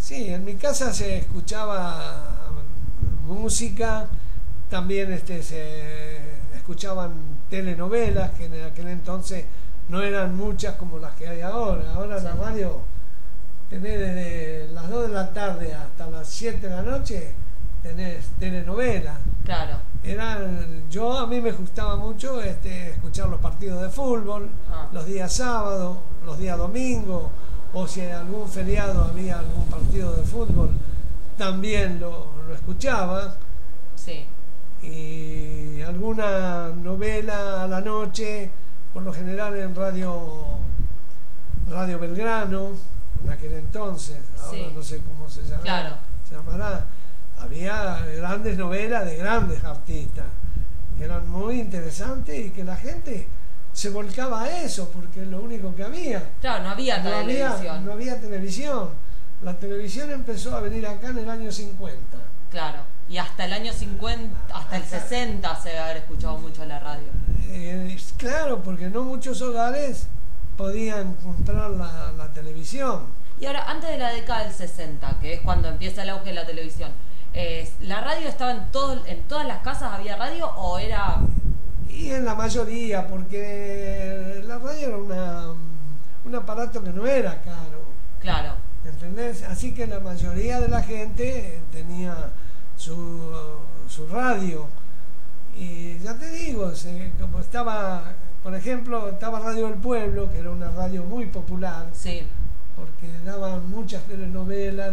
Sí, en mi casa se escuchaba música, también se escuchaban telenovelas, que en aquel entonces no eran muchas como las que hay ahora. Ahora la radio, tenés desde las 2 de la tarde hasta las 7 de la noche, tenés telenovelas. Claro. A mí me gustaba mucho escuchar los partidos de fútbol, los días sábados, los días domingos, o si en algún feriado había algún partido de fútbol, también lo escuchaba. Sí. Y alguna novela a la noche, por lo general en Radio Belgrano, en aquel entonces, ahora no sé cómo se llama, claro. Se llamará. Había grandes novelas de grandes artistas que eran muy interesantes y que la gente se volcaba a eso porque es lo único que había. Claro, no había televisión. No había televisión. La televisión empezó a venir acá en el año 50. Claro, y hasta el año 50, hasta el 60 se debe haber escuchado mucho la radio. Claro, porque no muchos hogares podían comprar la televisión. Y ahora, antes de la década del 60, que es cuando empieza el auge de la televisión, ¿la radio estaba en todas las casas? ¿Había radio o era...? Y en la mayoría, porque la radio era un aparato que no era caro. Claro. ¿Entendés? Así que la mayoría de la gente tenía su radio. Y ya te digo, como estaba, por ejemplo, estaba Radio del Pueblo, que era una radio muy popular. Sí. Porque daban muchas telenovelas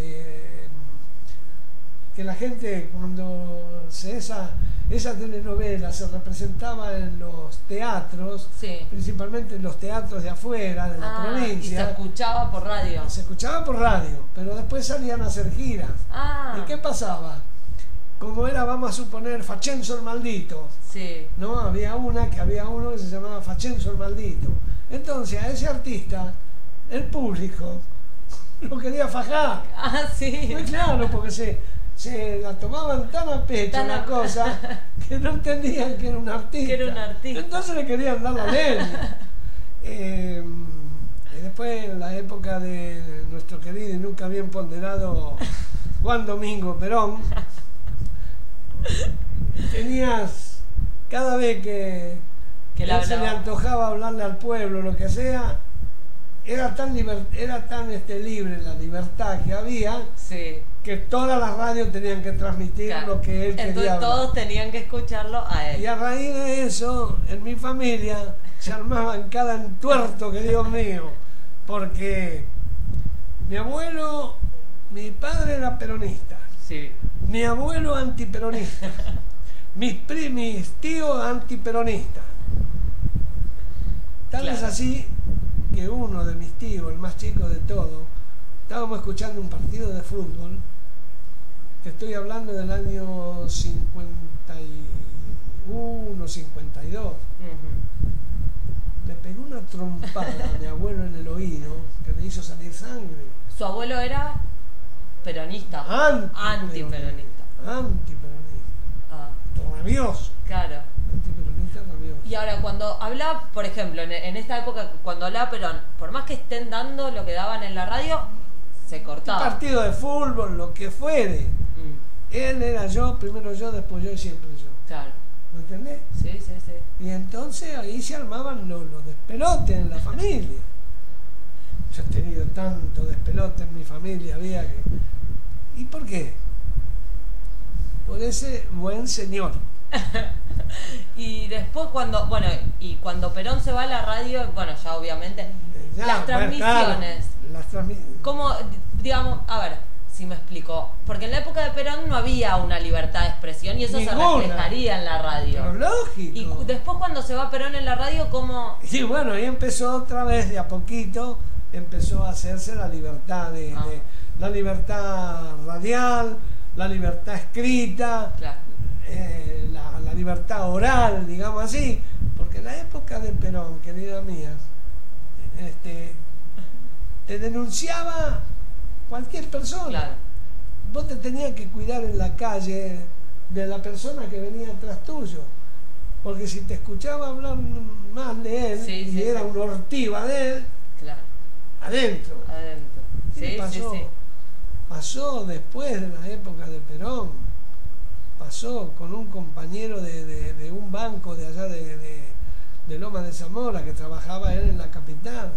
que la gente, cuando esa telenovela se representaba en los teatros, sí. Principalmente en los teatros de afuera, de la provincia. Y se escuchaba por radio. Se escuchaba por radio, pero después salían a hacer giras. ¿Y qué pasaba? Como era, vamos a suponer, Facenzo el Maldito. Sí. ¿No? Había uno que se llamaba Facenzo el Maldito. Entonces a ese artista, el público lo quería fajar. Sí. Muy claro, porque se la tomaban tan a pecho la cosa que no entendían que era un artista. Entonces le querían dar la leña. Y después, en la época de nuestro querido y nunca bien ponderado Juan Domingo Perón, tenías, cada vez que se le antojaba hablarle al pueblo, lo que sea, era tan libre la libertad que había, sí, que todas las radios tenían que transmitir lo que él quería hablar. Todos tenían que escucharlo a él. Y a raíz de eso, en mi familia se armaban cada entuerto, que Dios mío, porque mi padre era peronista, sí, mi abuelo antiperonista, mis tíos antiperonistas. Tal es así que uno de mis tíos, el más chico de todos, estábamos escuchando un partido de fútbol, que estoy hablando del año 51, 52. Le pegó una trompada a mi abuelo en el oído que le hizo salir sangre. ¿Su abuelo era peronista? Antiperonista. Rabioso. Claro. Antiperonista rabioso. Y ahora, cuando hablaba, por ejemplo, en esta época, cuando hablaba Perón, por más que estén dando lo que daban en la radio, se cortaba. Un partido de fútbol, lo que fuere. Él era yo, primero yo, después yo y siempre yo. Claro. ¿Me entendés? Sí. Y entonces ahí se armaban los despelotes en la familia. Yo he tenido tanto despelote en mi familia, había que... ¿Y por qué? Por ese buen señor. Y después cuando Perón se va a la radio, ya obviamente, las transmisiones. ¿Cómo, digamos, a ver, si me explico? Porque en la época de Perón no había una libertad de expresión y eso se reflejaría en la radio. Pero lógico. Y después cuando se va Perón en la radio, ¿cómo? Sí, bueno, ahí empezó otra vez, de a poquito, empezó a hacerse la libertad la libertad radial, la libertad escrita, claro. La libertad oral, digamos así, porque en la época de Perón, querida mía, te denunciaba cualquier persona. Claro. Vos te tenías que cuidar en la calle de la persona que venía atrás tuyo, porque si te escuchaba hablar mal de él y era una ortiva de él, claro, adentro. ¿Qué pasó? Sí. pasó después de la época de Perón, pasó con un compañero de un banco de allá de Loma de Zamora, que trabajaba él en la capital.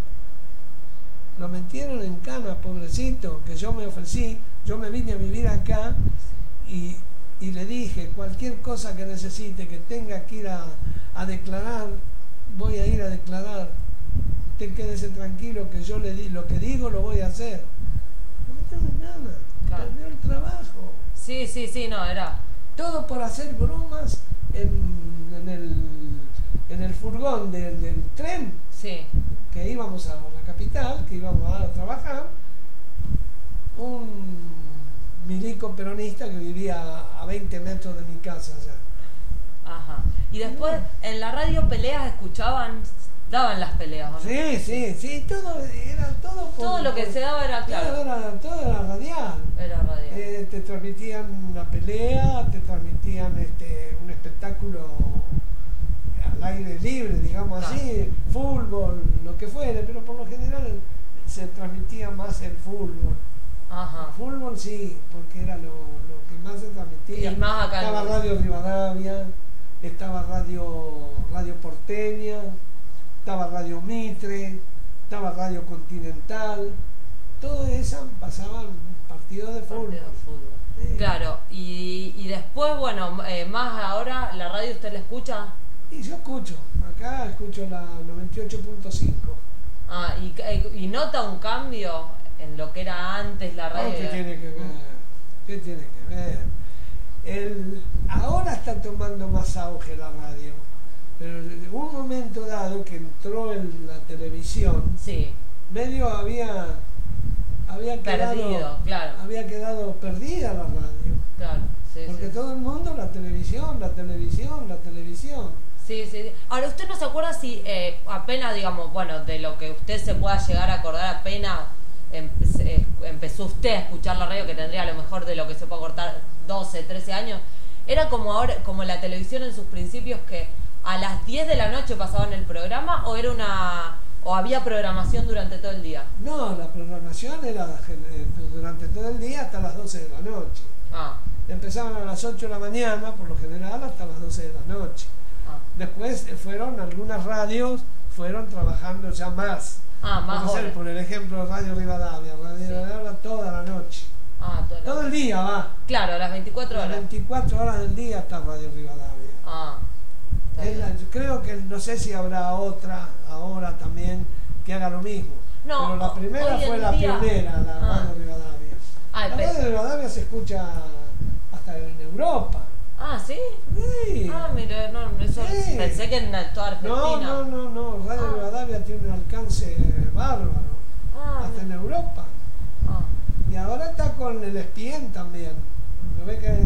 Lo metieron en cana, pobrecito, que yo me ofrecí, yo me vine a vivir acá y le dije, cualquier cosa que necesite, que tenga que ir a declarar, voy a ir a declarar. Usted quédese tranquilo que yo le di lo que digo, lo voy a hacer. No metieron en nada, claro. Perdió el trabajo. Sí, no, era... Todo por hacer bromas en el furgón del tren. Sí. Que íbamos a la capital, que íbamos a trabajar, un milico peronista que vivía a 20 metros de mi casa allá. Ajá. Y después, en la radio peleas escuchaban, daban las peleas, ¿o no? Sí, todo lo que se daba era claro. Todo era radial. Era radial. Te transmitían la pelea, te transmitían un espectáculo al aire libre, digamos así, fútbol, lo que fuere, pero por lo general se transmitía más el fútbol. Ajá. El fútbol sí, porque era lo que más se transmitía. Y más acá estaba Radio Rivadavia, estaba Radio Porteña, estaba Radio Mitre, estaba Radio Continental, todas esas pasaban partidos de fútbol. Sí. Claro, y después, bueno, más ahora, ¿la radio usted la escucha? Y yo acá escucho la 98.5. Ah, ¿y nota un cambio en lo que era antes la radio? ¿Qué tiene que ver? ¿Qué tiene que ver? Ahora está tomando más auge la radio, pero en un momento dado que entró en la televisión, sí, medio había quedado perdida la radio. Claro, sí, porque todo el mundo la televisión. Sí. Ahora, ¿usted no se acuerda si apenas, digamos, bueno, de lo que usted se pueda llegar a acordar, apenas empezó usted a escuchar la radio, que tendría a lo mejor de lo que se puede cortar 12, 13 años? ¿Era como ahora, como la televisión en sus principios, que a las 10 de la noche pasaban el programa, o había programación durante todo el día? No, la programación era durante todo el día hasta las 12 de la noche. Empezaban a las 8 de la mañana, por lo general, hasta las 12 de la noche. Después algunas radios fueron trabajando ya más. Más horas. Por el ejemplo, Radio Rivadavia. Rivadavia toda la noche. Todo el día va. Claro, las 24 horas. Las 24 horas del día está Radio Rivadavia. Creo que no sé si habrá otra ahora también que haga lo mismo. No, pero la primera fue la pionera, la Radio Rivadavia. La Radio Rivadavia se escucha hasta en Europa. ¿Sí? Sí. Mire, no, eso sí. Pensé que en toda Argentina. No, Radio Rivadavia tiene un alcance bárbaro. Hasta en Europa. Y ahora está con el ESPN también. Lo ve que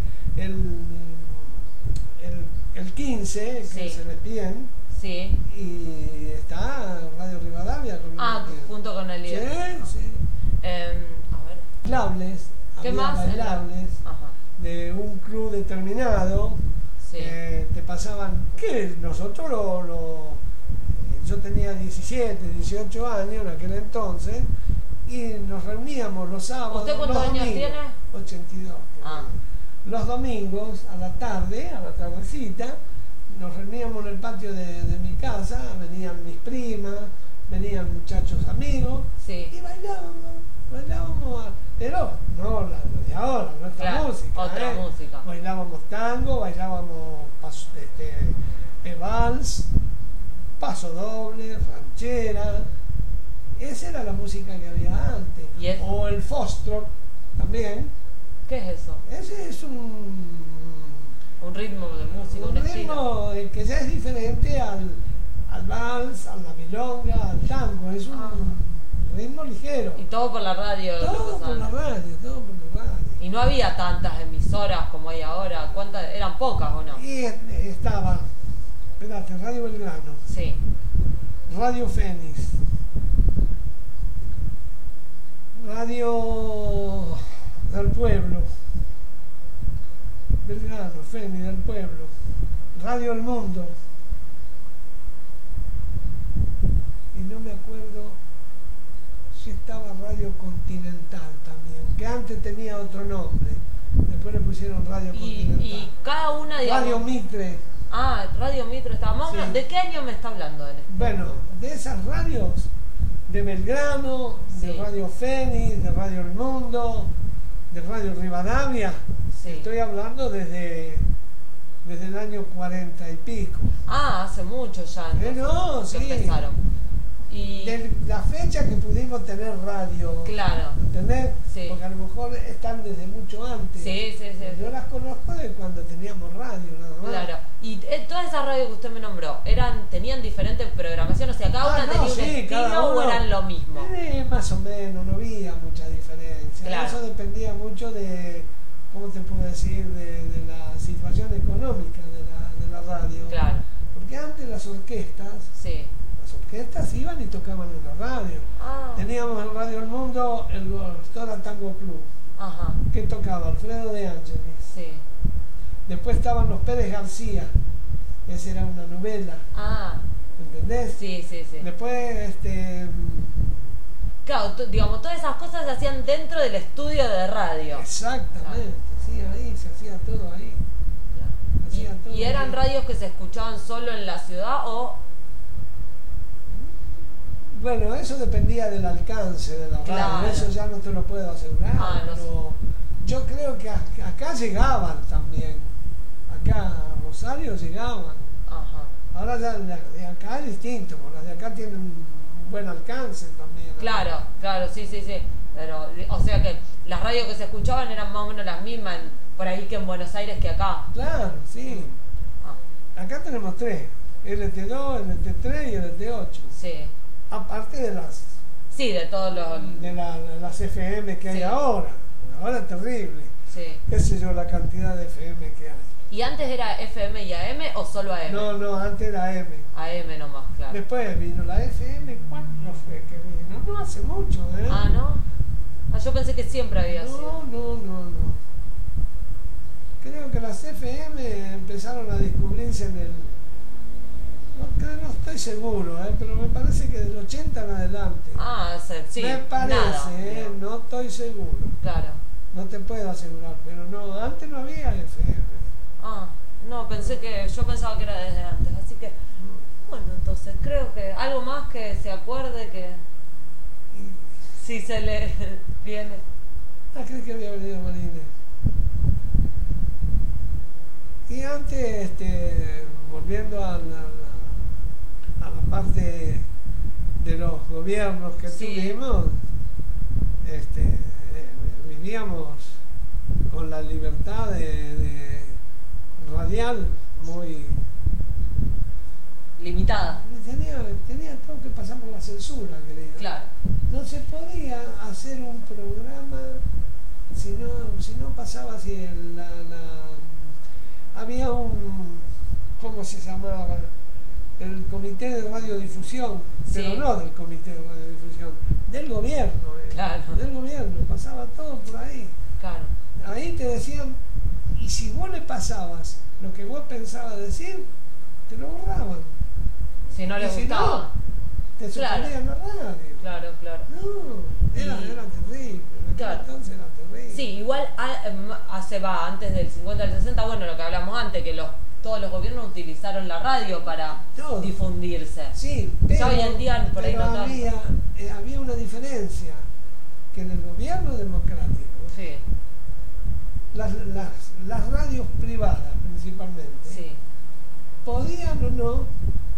el 15, que es el ESPN. Sí. Y está Radio Rivadavia con junto con el ESPN. Sí. A ver. Bailables. ¿Qué más? Bailables. De un club determinado. Sí. Te pasaban, que nosotros yo tenía 17, 18 años en aquel entonces, y nos reuníamos los sábados. ¿Usted cuántos años tiene? 82. Los domingos a la tardecita, nos reuníamos en el patio de mi casa, venían mis primas, venían muchachos amigos, y bailábamos, pero no la de ahora, nuestra música. Otra música. Bailábamos tango, bailábamos vals, paso doble, ranchera. Esa era la música que había antes. O el foxtrot también. ¿Qué es eso? Ese es un ritmo de música, un ritmo que ya es diferente al vals, a la milonga, al tango. Es un ritmo ligero. Y todo por la radio. Todo por la radio. Y no había tantas emisoras como hay ahora. ¿Cuántas? Eran pocas, ¿o no? Y estaba, espérate, Radio Belgrano. Sí. Radio Fénix. Radio del Pueblo. Belgrano, Fénix del Pueblo. Radio El Mundo. Y no me acuerdo si estaba Radio Continental también. que antes tenía otro nombre. Después le pusieron Radio Continental. Y cada una, digamos, Radio Mitre. Ah, Radio Mitre estaba más. Sí. ¿De qué año me está hablando él? Bueno, de esas radios, de Belgrano, sí, de Radio Fénix, de Radio El Mundo, de Radio Rivadavia. Sí. Estoy hablando desde el año 40 y pico. Ah, hace mucho ya. No, sí. Empezaron. Y de la fecha que pudimos tener radio. Claro. ¿Entendés? Sí. Porque a lo mejor están desde mucho antes. Sí. Yo las conozco de cuando teníamos radio, nada más. Claro. Y todas esas radios que usted me nombró, ¿tenían diferente programación? O sea, cada una tenía un estilo o eran lo mismo. Más o menos, no había mucha diferencia. Claro. Eso dependía mucho de, ¿cómo te puedo decir? De la situación económica de la radio. Claro. Porque antes las orquestas. Sí. Las orquestas iban y tocaban en la radio. Ah. Teníamos en Radio El Mundo el Gostora Tango Club. Ajá. Que tocaba Alfredo de Ángeles. Sí. Después estaban los Pérez García. Esa era una novela. Ah. ¿Entendés? Sí. Después, claro, digamos, todas esas cosas se hacían dentro del estudio de radio. Exactamente, sí, ahí se hacía todo ahí. ¿Y eran radios que se escuchaban solo en la ciudad o...? Bueno, eso dependía del alcance de la radio, claro. Eso ya no te lo puedo asegurar, pero yo creo que acá llegaban también, acá a Rosario llegaban. Ajá. Ahora ya de acá es distinto, porque las de acá tienen un buen alcance también. Claro, sí. Pero, o sea que las radios que se escuchaban eran más o menos las mismas por ahí que en Buenos Aires que acá. Claro, sí. Acá tenemos 3, LT2, LT3 y LT8. Sí. Aparte de las... Sí, de todos los... De las FM que hay ahora. Ahora es terrible. Sí. Qué sé yo, la cantidad de FM que hay. ¿Y antes era FM y AM o solo AM? No, antes era AM. AM nomás, claro. Después vino la FM, ¿cuándo fue que vino? No hace mucho, ¿eh? Ah, ¿no? Yo pensé que siempre había sido. No. Creo que las FM empezaron a descubrirse en el... No estoy seguro, pero me parece que del 80 en adelante. Ah, sí. Me parece, no estoy seguro. Claro. No te puedo asegurar, pero no, antes no había FM. Ah, no, yo pensaba que era desde antes, así que, bueno, entonces creo que algo más que se acuerde que si se le viene. Creo que había venido Marínez. Y antes, volviendo a la parte de los gobiernos que tuvimos, vivíamos con la libertad de radial muy limitada. Tenía todo que pasar por la censura, querido. Claro. No se podía hacer un programa si no pasaba así había ¿cómo se llamaba? El comité de radiodifusión, pero no del comité de radiodifusión, del gobierno. Claro. Del gobierno, pasaba todo por ahí. Claro. Ahí te decían, y si vos le pasabas lo que vos pensabas decir, te lo borraban. Si no les gustaba. No, te suspendían la radio. Claro. No, era terrible. Claro. Entonces era terrible. Sí, igual antes del 50 al 60, bueno, lo que hablamos antes, que todos los gobiernos utilizaron la radio para difundirse. Sí, pero, ya hoy en día por ahí no había una diferencia, que en el gobierno democrático, sí, las radios privadas principalmente, sí, podían o no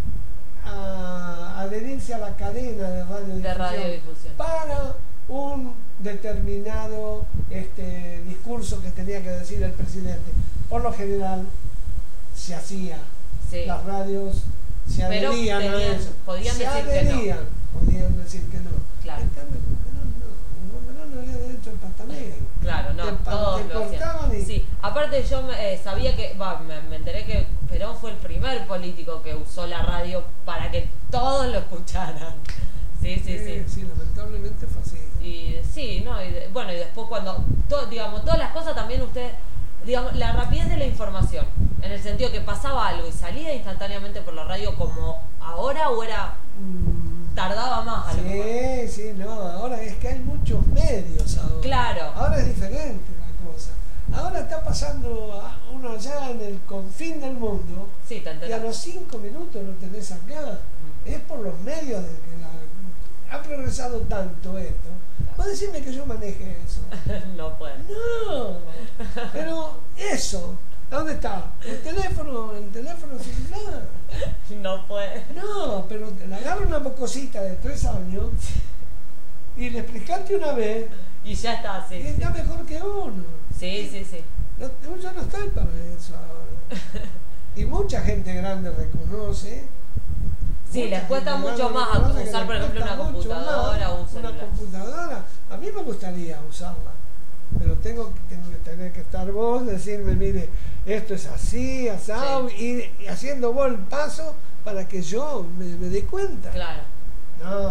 adherirse a la cadena de radiodifusión para un determinado discurso que tenía que decir el presidente. Por lo general se hacía. Sí. Las radios se adherían a eso. Podían decir que no. Claro. En cambio, no había derecho al patameo. Claro, no, todos lo hacían. Sí, aparte yo sabía que, me enteré que Perón fue el primer político que usó la radio para que todos lo escucharan. Sí. Sí, lamentablemente fue así. Y sí, ¿no? Y después cuando, todas las cosas también usted, la rapidez de la información, en el sentido que pasaba algo y salía instantáneamente por la radio como ahora o era... tardaba más a lo mejor. Sí, no, ahora es que hay muchos medios ahora. Claro. Ahora es diferente la cosa. Ahora está pasando uno allá en el confín del mundo, sí, y a los 5 minutos lo tenés acá. Es por los medios de que ha progresado tanto esto. Vos decime que yo maneje eso. No puedo. No, pero eso, ¿dónde está? El teléfono celular. No puede. No, pero le agarra una mocosita de 3 años y le explicaste una vez y ya está, sí. Y está mejor que uno. Sí. Yo no estoy para eso ahora. Y mucha gente grande reconoce. Sí, les cuesta mucho más usar, por ejemplo, una computadora o un celular. Una computadora, a mí me gustaría usarla, pero tengo que tener que estar vos, decirme, mire, esto es así, asado, y haciendo vos el paso para que yo me dé cuenta. Claro. No,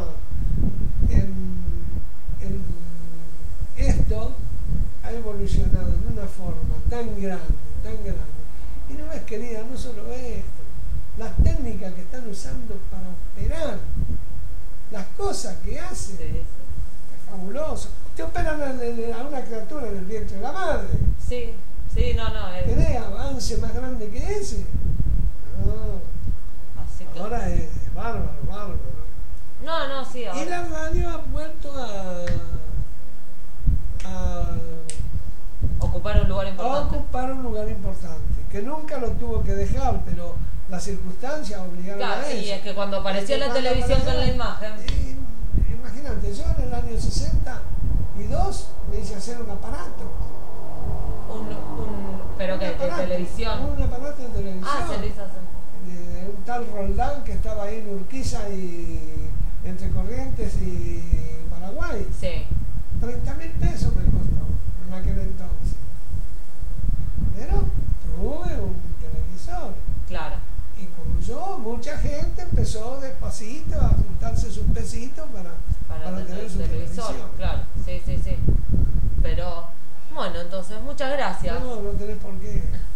esto ha evolucionado de una forma tan grande, y no ves, querida, no solo esto, las técnicas que están usando para operar, las cosas que hacen, es fabuloso. Te operan a una criatura en el vientre de la madre. Sí, no. ¿Querés avance más grande que ese? No. Así que... Ahora es bárbaro. No, sí, ahora. Y la radio ha vuelto a ocupar un lugar importante. Que nunca lo tuvo que dejar, pero las circunstancias obligaron a eso. Y es que cuando apareció la televisión con la imagen. Imagínate, yo en el año 62 me hice hacer un aparato. ¿Pero qué? ¿De televisión? Un aparato de televisión. Se lo hizo hacer. De un tal Roldán que estaba ahí en Urquiza y entre Corrientes y Paraguay. Sí. 30.000 pesos me costó en aquel entonces. Pero tuve un televisor. Claro. Y como yo, mucha gente empezó despacito a juntarse sus pesitos para tener su televisor. Claro, sí. Pero, bueno, entonces, muchas gracias. No tenés por qué.